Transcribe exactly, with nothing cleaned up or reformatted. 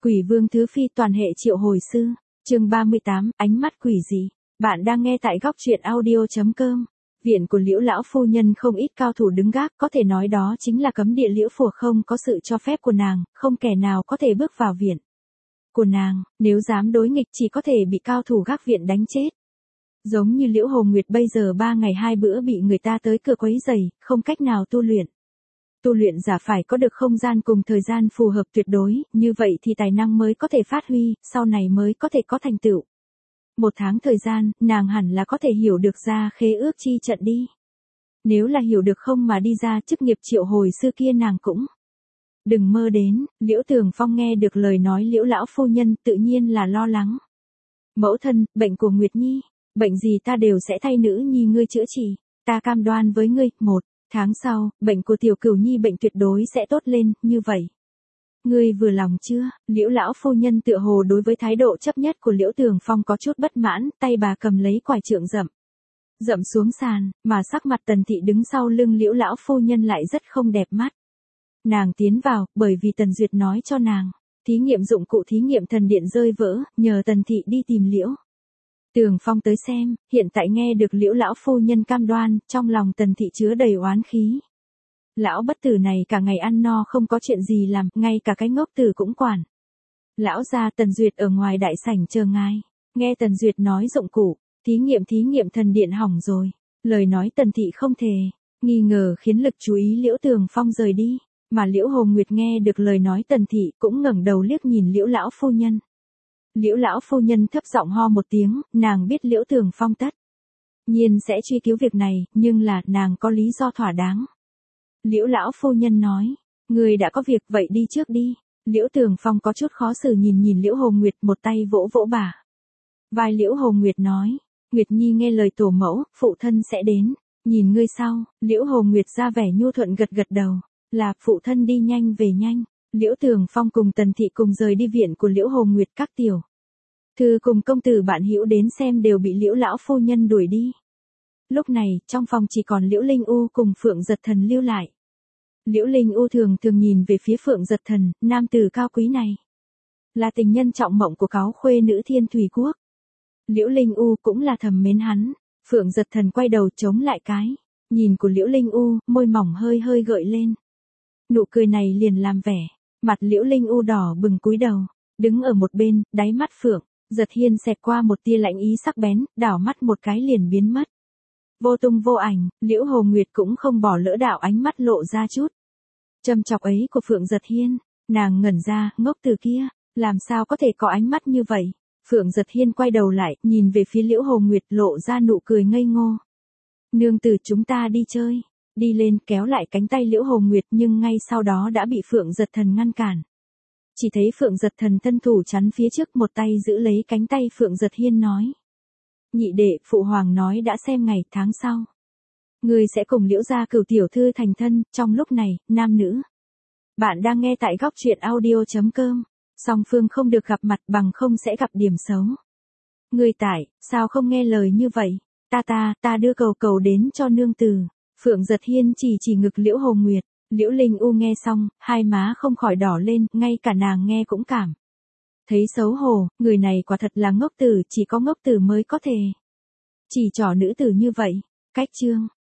Quỷ vương thứ phi toàn hệ triệu hồi sư, chương ba mươi tám, ánh mắt quỷ dị. Bạn đang nghe tại góc truyện audio chấm com. Viện của Liễu lão phu nhân không ít cao thủ đứng gác, có thể nói đó chính là cấm địa Liễu Phù, không có sự cho phép của nàng, không kẻ nào có thể bước vào viện của nàng, nếu dám đối nghịch chỉ có thể bị cao thủ gác viện đánh chết. Giống như Liễu Hồ Nguyệt bây giờ ba ngày hai bữa bị người ta tới cửa quấy rầy, không cách nào tu luyện. Tu luyện giả phải có được không gian cùng thời gian phù hợp tuyệt đối, như vậy thì tài năng mới có thể phát huy, sau này mới có thể có thành tựu. Một tháng thời gian, nàng hẳn là có thể hiểu được ra khế ước chi trận đi. Nếu là hiểu được không mà đi ra chức nghiệp triệu hồi sư kia nàng cũng đừng mơ đến. Liễu Tường Phong nghe được lời nói Liễu lão phu nhân tự nhiên là lo lắng. Mẫu thân, bệnh của Nguyệt Nhi, bệnh gì ta đều sẽ thay nữ nhi ngươi chữa trị, ta cam đoan với ngươi, một tháng sau, bệnh của tiểu cửu nhi bệnh tuyệt đối sẽ tốt lên, như vậy. Ngươi vừa lòng chưa? Liễu lão phu nhân tựa hồ đối với thái độ chấp nhất của Liễu Tường Phong có chút bất mãn, tay bà cầm lấy quải trượng dậm. Dậm xuống sàn, mà sắc mặt Tần Thị đứng sau lưng Liễu lão phu nhân lại rất không đẹp mắt. Nàng tiến vào, bởi vì Tần Duyệt nói cho nàng, thí nghiệm dụng cụ thí nghiệm thần điện rơi vỡ, nhờ Tần Thị đi tìm Liễu Tường Phong tới xem, hiện tại nghe được Liễu lão phu nhân cam đoan, trong lòng Tần Thị chứa đầy oán khí. Lão bất tử này cả ngày ăn no không có chuyện gì làm, ngay cả cái ngốc tử cũng quản. Lão gia Tần Duyệt ở ngoài đại sảnh chờ ngài, nghe Tần Duyệt nói dụng cụ, thí nghiệm thí nghiệm thần điện hỏng rồi, lời nói Tần Thị không thể, nghi ngờ khiến lực chú ý Liễu Tường Phong rời đi, mà Liễu Hồ Nguyệt nghe được lời nói Tần Thị cũng ngẩng đầu liếc nhìn Liễu lão phu nhân. Liễu lão phu nhân thấp giọng ho một tiếng, nàng biết Liễu Tường Phong tất nhiên sẽ truy cứu việc này, nhưng là nàng có lý do thỏa đáng. Liễu lão phu nhân nói, người đã có việc vậy đi trước đi. Liễu Tường Phong có chút khó xử nhìn nhìn Liễu Hồ Nguyệt, một tay vỗ vỗ bà vai Liễu Hồ Nguyệt nói, Nguyệt Nhi nghe lời tổ mẫu, phụ thân sẽ đến, nhìn ngươi sau. Liễu Hồ Nguyệt ra vẻ nhu thuận gật gật đầu, là phụ thân đi nhanh về nhanh. Liễu Tường Phong cùng Tần Thị cùng rời đi viện của Liễu Hồ Nguyệt, các tiểu thư cùng công tử bạn hữu đến xem đều bị Liễu lão phu nhân đuổi đi. Lúc này, trong phòng chỉ còn Liễu Linh U cùng Phượng Giật Thần lưu lại. Liễu Linh U thường thường nhìn về phía Phượng Giật Thần, nam tử cao quý này là tình nhân trọng mộng của cáo khuê nữ Thiên Thủy Quốc. Liễu Linh U cũng là thầm mến hắn. Phượng Giật Thần quay đầu chống lại cái nhìn của Liễu Linh U, môi mỏng hơi hơi gợi lên. Nụ cười này liền làm vẻ mặt Liễu Linh U đỏ bừng cúi đầu, đứng ở một bên, đáy mắt Phượng Giật Hiên xẹt qua một tia lạnh ý sắc bén, đảo mắt một cái liền biến mất. Vô tung vô ảnh, Liễu Hồ Nguyệt cũng không bỏ lỡ đạo ánh mắt lộ ra chút châm chọc ấy của Phượng Giật Hiên, nàng ngẩn ra, ngốc từ kia, làm sao có thể có ánh mắt như vậy. Phượng Giật Hiên quay đầu lại, nhìn về phía Liễu Hồ Nguyệt lộ ra nụ cười ngây ngô. Nương tử, chúng ta đi chơi. Đi lên kéo lại cánh tay Liễu Hồ Nguyệt, nhưng ngay sau đó đã bị Phượng Giật Thần ngăn cản. Chỉ thấy Phượng Giật Thần thân thủ chắn phía trước, một tay giữ lấy cánh tay Phượng Giật Hiên nói. Nhị đệ, phụ hoàng nói đã xem ngày tháng sau. Người sẽ cùng Liễu gia cửu tiểu thư thành thân, trong lúc này, nam nữ. Bạn đang nghe tại góc truyện audio chấm com. Song phương không được gặp mặt bằng không sẽ gặp điểm xấu. Người tại, sao không nghe lời như vậy? Ta ta, ta đưa cầu cầu đến cho nương tử. Phượng Giật Hiên chỉ chỉ ngực Liễu Hồ Nguyệt. Liễu Linh U nghe xong, hai má không khỏi đỏ lên, ngay cả nàng nghe cũng cảm thấy xấu hổ. Người này quả thật là ngốc tử, chỉ có ngốc tử mới có thể chỉ trỏ nữ tử như vậy. Cách chương